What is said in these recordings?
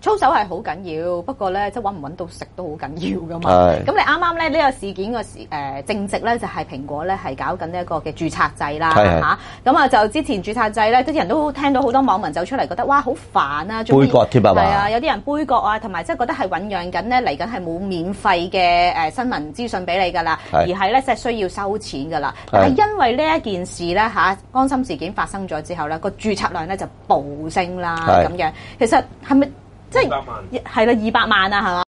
操守係好緊要，不過咧即係揾唔揾到食都好緊要噶嘛。咁你啱啱咧呢個事件個正值咧就係蘋果咧係搞緊呢一個嘅註冊制啦嚇。咁啊就之前註冊制咧，啲人都聽到好多網民走出嚟覺得哇好煩啊， 杯葛添係嘛？ 係啊，有啲人杯葛啊，同埋即係覺得係醖釀緊咧嚟緊係冇免費嘅新聞資訊俾你㗎啦，而係咧即係需要收錢㗎啦。但係因為呢一件事咧嚇安心事件發生咗之後咧，個註冊量咧就暴升啦咁樣。其實係咪？即係係啦，200萬啊，係嘛？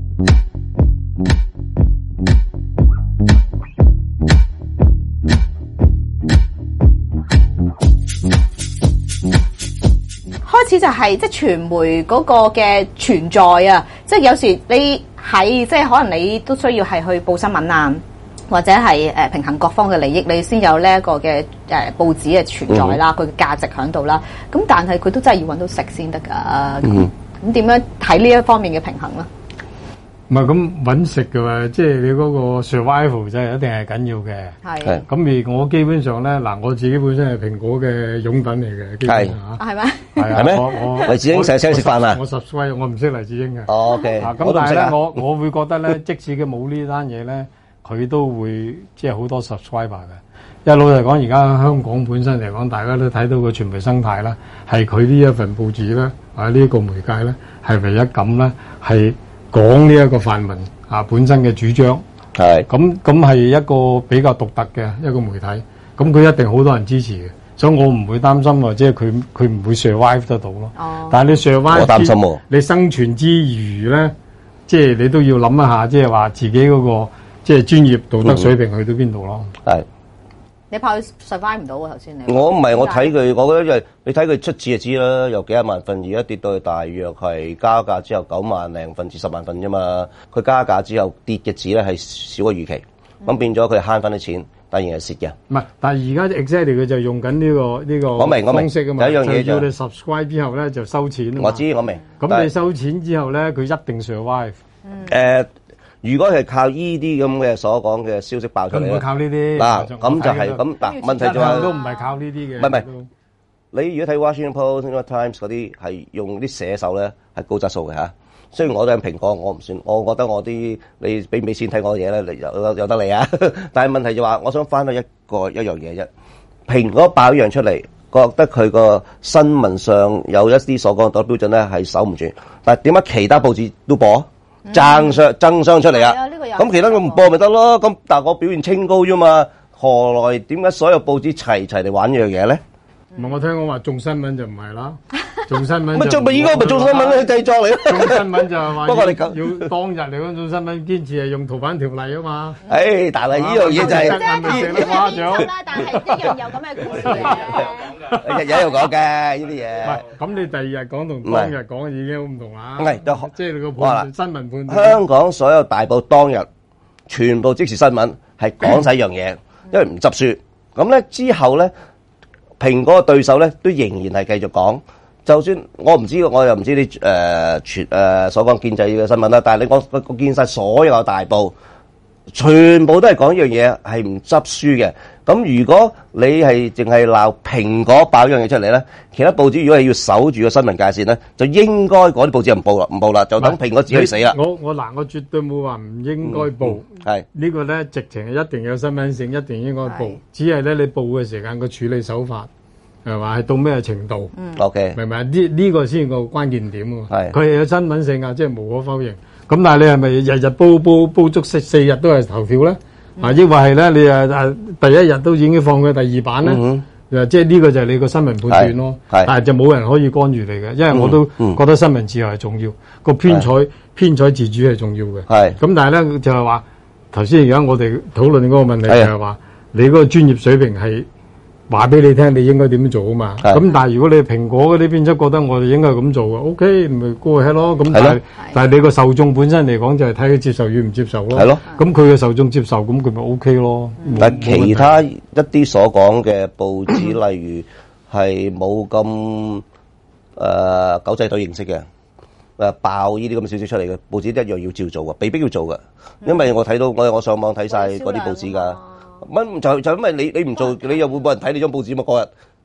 開始就係即係傳媒嗰個嘅存在啊！即係有時你係即係可能你都需要係去報新聞啊，或者係平衡各方嘅利益，你先有呢一個嘅報紙嘅存在啦，佢嘅價值喺度啦。咁但係佢都真係要揾到食先得㗎。咁點樣睇呢一方面嘅平衡咧？ 唔係咁揾食嘅話，即係你嗰個 survival 真係一定係緊要嘅。係。咁而我基本上咧，嗱我自己本身係蘋果嘅擁躉嚟嘅，基本上嚇。係咩？係咩？我黎智英成日請你食飯啊？ 我subscribe，我唔識黎智英嘅。 哦 ，OK。 咁但係咧，我會覺得咧，即使佢冇呢單嘢咧，佢都會即係好多 subscriber 嘅。因為老實講，而家香港本身嚟講，大家都睇到個傳媒生態啦，係佢呢一份報紙咧，或者呢個媒介咧，係唯一咁咧，係講呢一個泛民本身嘅主張。係咁係一個比較獨特嘅一個媒體，咁佢一定好多人支持嘅，所以我唔會擔心話即係佢唔會 survive 得到咯。哦，但係你 survive，我擔心喎。你生存之餘咧，即係你都要諗一下，即係話自己嗰個即係專業道德水平去到邊度咯。係。 你怕佢 survive 唔到喎？頭先你我唔係，我睇佢，我覺得因為你睇佢出紙就知啦，由幾廿萬份而家跌到去大約係加價之後9萬零份至10萬份啫嘛。佢加價之後跌嘅紙咧係少過預期，咁變咗佢慳翻啲錢，但然係蝕嘅。唔係， 但係而家 exactly 佢就用緊呢個我明方式啊嘛。 有一樣嘢就要你 subscribe 之後咧就收錢啊嘛。 我知我明。 咁你收錢之後咧，佢一定 survive。 如果係靠依啲咁嘅所講嘅消息爆出嚟， 唔會靠呢啲嗱，咁就係咁嗱。問題就係都唔係靠呢啲嘅。 唔係，你如果睇 Washington Post、New York Times 嗰啲係用啲寫手咧係高質素嘅嚇。雖然我都係蘋果，我唔算，我覺得我啲你俾唔俾錢睇我嘅嘢咧，有得你啊。但係問題就話，我想翻到一樣嘢啫。蘋果爆一樣出嚟，覺得佢個新聞上有一啲所講嘅道德標準咧係守唔住，但係點解其他報紙都播？爭相出嚟啊！咁其他佢唔播咪得咯？咁但係我表現清高啫嘛，何來點解所有報紙齊嚟玩呢樣嘢咧？ 唔係我聽講話眾新聞就唔係啦，眾新聞咪做咪應該咪眾新聞咧製作嚟咯。 眾新聞就係話， 不過你要當日嚟講眾新聞堅持係用逃犯條例啊嘛。 誒，但係呢樣嘢就係誇獎啦，但係一樣有咁嘅故事嘅。 日日喺度講嘅呢啲嘢。 唔係，咁你第二日講同當日講已經好唔同啦。 係， 即係你個判新聞判斷。 香港所有大報當日全部即時新聞係講晒一樣嘢，因為唔執輸。咁咧之後咧。蘋果嘅對手咧都仍然係繼續講，就算我唔知，我又唔知你所講建制嘅新聞啦。但係我見晒所有嘅大報，全部都係講一樣嘢，係唔執輸嘅。咁如果你係淨係鬧蘋果爆一樣嘢出嚟咧，其他報紙如果係要守住個新聞界線咧，就應該嗰啲報紙就唔報啦，就等蘋果自己死啦。 我絕對冇話唔應該報，係呢個咧直情係一定有新聞性，一定應該報。只係咧你報嘅時間個處理手法係嘛，係到咩程度 ？OK， 明唔明？呢個先係個關鍵點喎。 係佢係有新聞性啊，即係無可否認。咁但係你係咪日日煲足4日都係頭條咧？抑或係咧你第一日都已經放佢第二版咧？即係呢個就係你個新聞判斷咯。但係就冇人可以干預你嘅，因為我都覺得新聞自由係重要，個編採自主係重要嘅。係咁，但係咧就係話頭先而家我哋討論嗰個問題就係話你嗰個專業水平係。話俾你聽，你應該點樣做啊嘛？咁但係如果你蘋果嗰啲編輯覺得我哋應該咁做嘅 ，OK，咪過去咯。咁但係你個受眾本身嚟講就係睇佢接受與唔接受咯。係咯。咁佢嘅受眾接受，咁佢咪 OK 咯。 但係其他一啲所講嘅報紙，例如係冇咁狗仔隊形式嘅爆呢啲咁嘅消息出嚟嘅報紙，一樣要照做嘅，被逼要做嘅。因為我睇到我上網睇晒嗰啲報紙㗎。就因為你唔做，你又會冇人睇你張報紙嘛？嗰日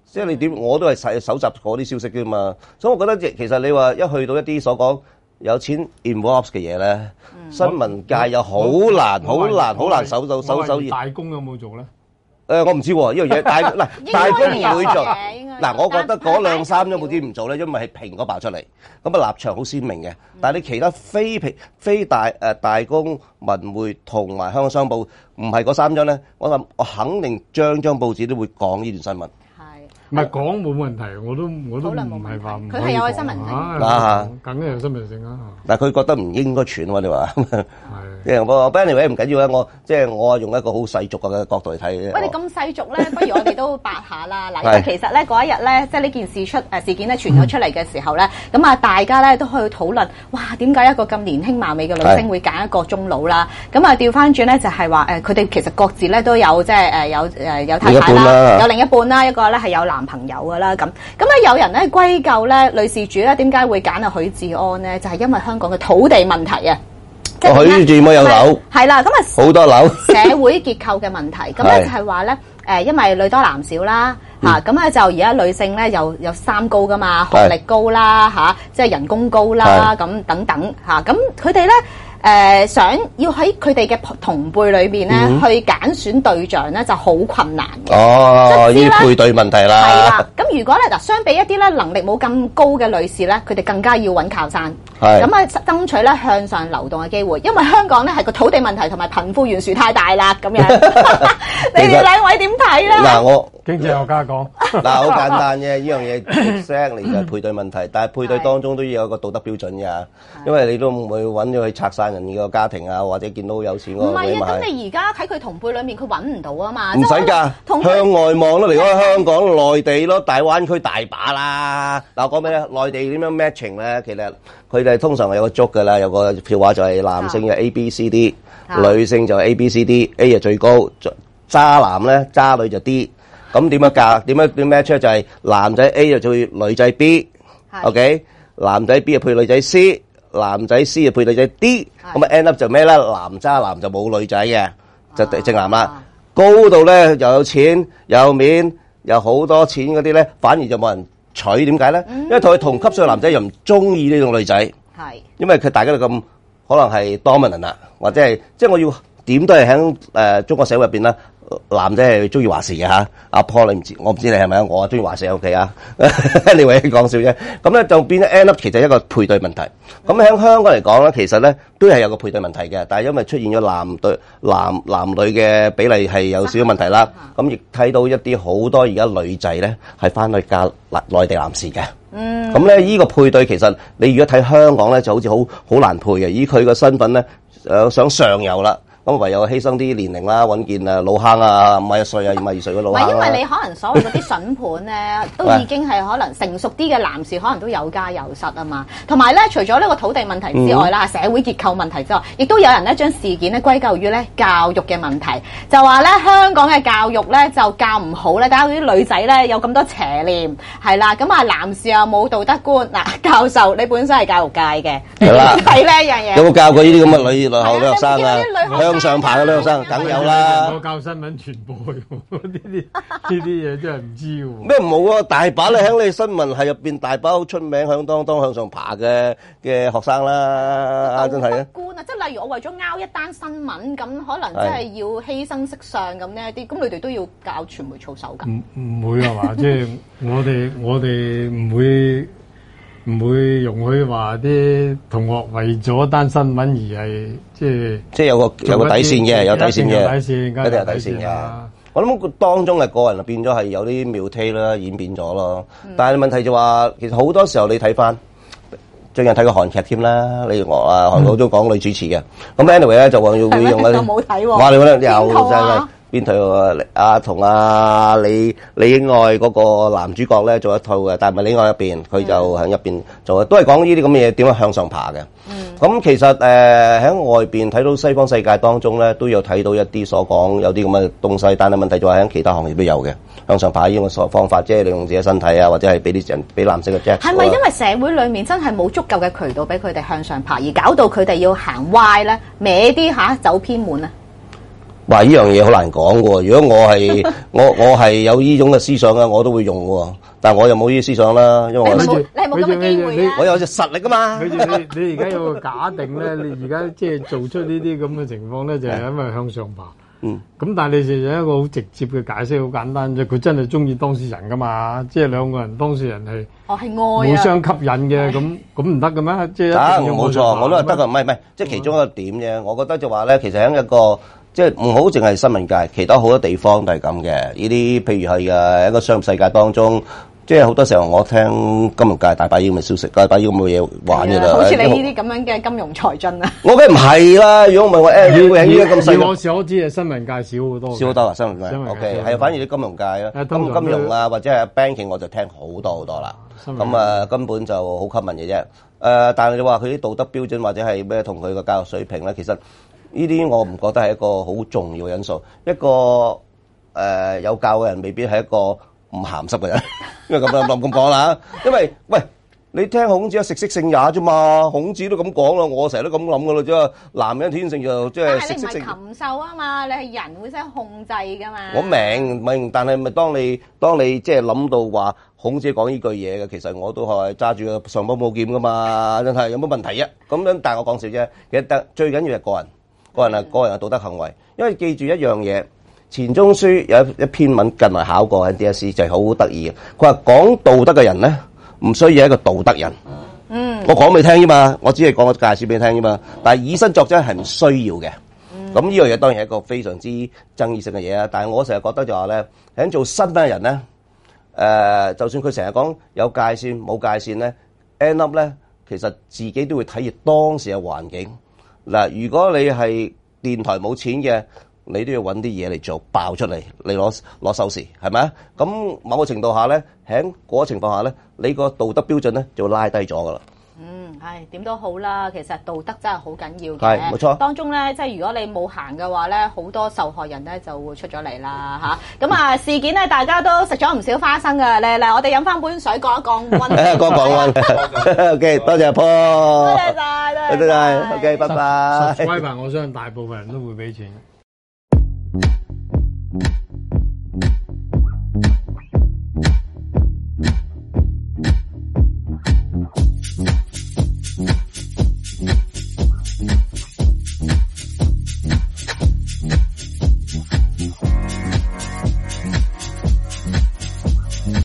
即係你點我都係搜集嗰啲消息啫嘛。所以我覺得其實你話一去到一啲所講有錢 involves 嘅嘢咧，新聞界又好難搜大公有冇做咧？ 我唔知喎，呢樣嘢大公唔會做。嗱，我覺得嗰兩三張報紙唔做咧，因為係蘋果爆出嚟，咁啊立場好鮮明嘅。但係你其他非大公、文匯同埋香港商報，唔係嗰三張咧，我諗我肯定張報紙都會講呢段新聞。 唔係講冇問題，我都唔係話唔可以講。 佢係有新聞性啊， 梗係有新聞性啊！ 但係佢覺得唔應該傳喎，你話？ 係。 即係我 anyway 唔緊要啦，我用一個好世俗嘅角度嚟睇嘅。 喂，你咁世俗咧，不如我哋都八下啦。嗱，因為其實咧嗰一日咧，即係呢件事件咧傳咗出嚟嘅時候咧，咁啊大家咧都去討論，哇點解一個咁年輕貌美嘅女星會揀一個中佬啦？咁啊調翻轉咧就係話佢哋其實各自咧都有即係有太太啦，有另一半啦，一個咧係有男朋友㗎啦咁。咁咧有人咧歸咎咧女事主咧點解會揀阿許志安咧？就係因為香港嘅土地問題啊！ 許志安有樓， 係啦，咁啊好多樓， 社會結構嘅問題，咁咧就係話咧，因為女多男少啦，咁咧就而家女性咧有三高噶嘛，學歷高啦，即係人工高啦，咁等等咁佢哋咧想要喺佢哋嘅同輩裏邊咧去揀選對象咧就好困難嘅。 哦，呢啲配對問題啦。 係啦，咁如果咧相比一啲咧能力冇咁高嘅女士咧，佢哋更加要揾靠山。咁啊，爭取咧向上流動嘅機會，因為香港咧係個土地問題同埋貧富懸殊太大啦，咁樣。你哋兩位點睇咧？ 嗱，我經濟學家講， 嗱好簡單啫，呢樣嘢 exactly 就係配對問題，但係配對當中都要有個道德標準㗎，因為你都唔會揾咗去拆散人個家庭啊，或者見到有錢嗰個。 唔係啊，咁你而家喺佢同輩裡面，佢揾唔到啊嘛。 唔使㗎，向外望咯，離開香港、內地咯，大灣區大把啦。嗱，我講咩咧？內地點樣 matching 咧？其實佢哋通常係有個足㗎啦，有個票話就係男性就 A、B、C、D， 女性就 A、B、C、D，A 就最高，渣男咧渣女就 D。咁點樣嫁？點 match 就係男仔 A 就配女仔 B，OK？男仔 B 就配女仔 C， 男仔 C 就配女仔 D。咁啊 end up 就咩咧？男渣男就冇女仔嘅，就正男啦。高度咧又有錢有面有好多錢嗰啲咧，反而就冇人娶。點解咧？因為同佢同級數嘅男仔又唔中意呢種女仔，因為佢大家都咁可能係 dominant 啦，或者係即係我要點都係喺中國社會入邊啦。男仔係中意話事嘅嚇，阿 Paul 你唔知，我唔知你係咪啊？我中意話事 OK 啊，你為講笑啫。咁咧就變咗 end up 其實一個配對問題。咁喺香港嚟講咧，其實咧都係有個配對問題嘅，但係因為出現咗男女嘅比例係有少少問題啦。咁亦睇到一啲好多而家女仔咧係翻去嫁內地男士嘅。咁咧呢個配對其實你如果睇香港咧就好似好難配嘅，以佢個身份咧想上游啦。咁唯有犧牲啲年齡啦，揾件老坑啊，51歲啊，52歲嘅老坑。唔係，因為你可能所謂嗰啲筍盤咧，都已經係可能成熟啲嘅男士，可能都有家有室啊嘛。同埋咧，除咗呢個土地問題之外啦，社會結構問題之外，亦都有人咧將事件咧歸咎於咧教育嘅問題，就話咧香港嘅教育咧就教唔好咧，搞到啲女仔咧有咁多邪念，係啦，咁啊男士又冇道德觀。嗱，教授你本身係教育界嘅，你點睇呢一樣嘢？ 有冇教過呢啲咁嘅女學生啊？向上爬嘅女學生梗有啦。 我教新聞傳播呢啲嘢真係唔知喎。 咩唔好啊？大把你喺你新聞系入邊大把好出名響當向上爬嘅學生啦，真係啊！ 官啊，即係例如我為咗拗一單新聞，咁可能真係要犧牲色相咁呢一啲，咁你哋都要教傳媒操守㗎？ 唔會係嘛？即係我哋唔會容許話啲同學為咗單新聞而係即係有個底線嘅，有底線嘅， 一定有底線嘅。 我諗當中嘅個人變咗係有啲妙啦，演變咗咯。但係問題就話，其實好多時候你睇翻，最近睇過韓劇添啦。你韓國都講女主持嘅。咁 anyway 咧就話會用嗰啲， 冇睇喎。 哇！你覺得有真係邊套同李英愛嗰個男主角咧做一套嘅，但係唔係李英愛入邊，佢就喺入邊做，都係講呢啲咁嘅嘢點樣向上爬嘅。咁其實喺外邊睇到西方世界當中咧，都有睇到一啲所講有啲咁嘅東西，但係問題就係喺其他行業都有嘅向上爬呢種方法，即係利用自己身體啊，或者係俾啲人俾男性嘅 jack。 係咪因為社會裡面真係冇足夠嘅渠道俾佢哋向上爬，而搞到佢哋要行歪咧，歪啲走偏門啊？ 哇！呢樣嘢好難講喎。如果我係我係有呢種嘅思想咧，我都會用喎。但係我又冇呢啲思想啦，因為我你係冇咁嘅機會啊！ 我有隻實力啊嘛。 你而家有個假定咧，你而家即係做出呢啲咁嘅情況咧，就係因為向上爬。咁但係你就有一個好直接嘅解釋，好簡單啫。佢真係中意當事人噶嘛，即係兩個人當事人係愛互相吸引嘅，咁唔得嘅咩？即係冇錯，我都係得噶，唔係，即係其中一個點啫。我覺得就話咧，其實喺一個即係唔好淨係新聞界，其他好多地方都係咁嘅。呢啲譬如係嘅一個商業世界當中。即係好多時候，我聽金融界大把呢咁嘅消息，大把呢咁嘅嘢玩嘅啦。 好似你呢啲咁樣嘅金融才俊啊！ 我梗係唔係啦，如果唔係我依家咁細。 我所知係新聞界少好多。 少好多啊！新聞界 OK 係反而啲金融界啦，金融啊或者係 banking 我就聽好多好多啦。咁啊根本就好吸引嘅啫。但係你話佢啲道德標準或者係咩同佢個教育水平咧，其實呢啲我唔覺得係一個好重要嘅因素。一個有教嘅人未必係一個唔鹹濕嘅人，因為咁講啦，因為喂，你聽孔子食色性也啫嘛，孔子都咁講啦，我成日都咁諗噶啦啫，男人天性就即係食色性。但係你唔係禽獸啊嘛，你係人會識控制噶嘛。我明，但係咪當你即係諗到話孔子講呢句嘢嘅，其實我都係揸住個尚方寶劍噶嘛，真係有乜問題啊？咁樣，但係我講笑啫，其實最緊要係個人嘅道德行為，因為記住一樣嘢。錢鍾書有一篇文近來考過喺 DSE 就係好得意嘅。佢話講道德嘅人咧，唔需要一個道德人。我講俾你聽啫嘛，我只係講個介紹俾你聽啫嘛。但係以身作則係唔需要嘅。咁呢樣嘢當然係一個非常之爭議性嘅嘢啦。但係我成日覺得就話咧，喺做身份嘅人咧，就算佢成日講有界線冇界線咧 ，end up 咧，其實自己都會體驗當時嘅環境。嗱，如果你係電台冇錢嘅。你都要揾啲嘢嚟做爆出嚟，你攞收視，係咪啊？咁某個程度下咧，喺嗰個情況下咧，你個道德標準咧就拉低咗噶啦。 點都好啦，其實道德真係好緊要嘅。 係，冇錯。 當中咧，即係如果你冇行嘅話咧，好多受害人咧就會出咗嚟啦嚇。咁啊，事件咧大家都食咗唔少花生㗎。嚟，我哋飲翻杯水降一降溫。 降溫。OK， 多謝阿坡。 多謝晒， 多謝。OK，拜拜。 subscribe，我相信大部分人都會俾錢。